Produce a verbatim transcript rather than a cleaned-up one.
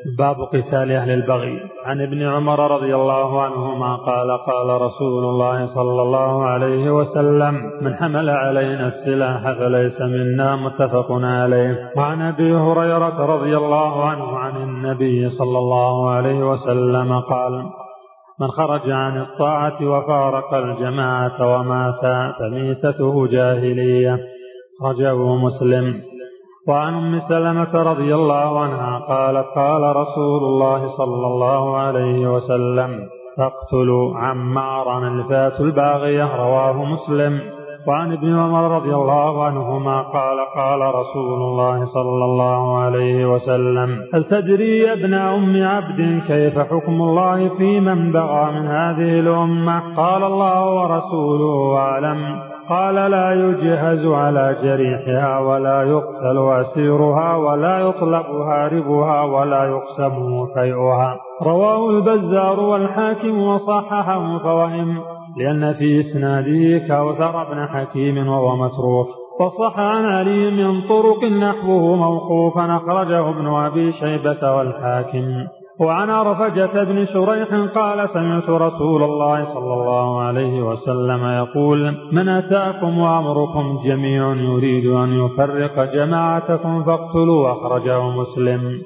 باب قتال أهل البغي. عن ابن عمر رضي الله عنهما قال قال رسول الله صلى الله عليه وسلم: من حمل علينا السلاح فليس منا، متفق عليه. وعن أبي هريرة رضي الله عنه عن النبي صلى الله عليه وسلم قال: من خرج عن الطاعة وفارق الجماعة ومات فميتته جاهلية، أخرجه مسلم. وعن أم سلمة رضي الله عنها قالت: قال رسول الله صلى الله عليه وسلم: تقتل عمارا الفئة الباغية، رواه مسلم. وعن ابن عمر رضي الله عنهما قال قال رسول الله صلى الله عليه وسلم: هل تدري يا ابن أم عبد كيف حكم الله في من بغى من هذه الأمة؟ قال: الله ورسوله أعلم. قال: لا يجهز على جريحها ولا يقتل أسيرها ولا يطلب هاربها ولا يقسم فيئها، رواه البزار والحاكم وصححه فوهم، لأن في إسناده كوثر بن حكيم وهو متروك. وصح عن علي من طرق نحوه موقوفا، أخرجه ابن أبي شيبة والحاكم. وعن عرفجة بن شريح قال: سمعت رسول الله صلى الله عليه وسلم يقول: من أتاكم وأمركم جميع يريد أن يفرق جماعتكم فاقتلوا، أخرجه مسلم.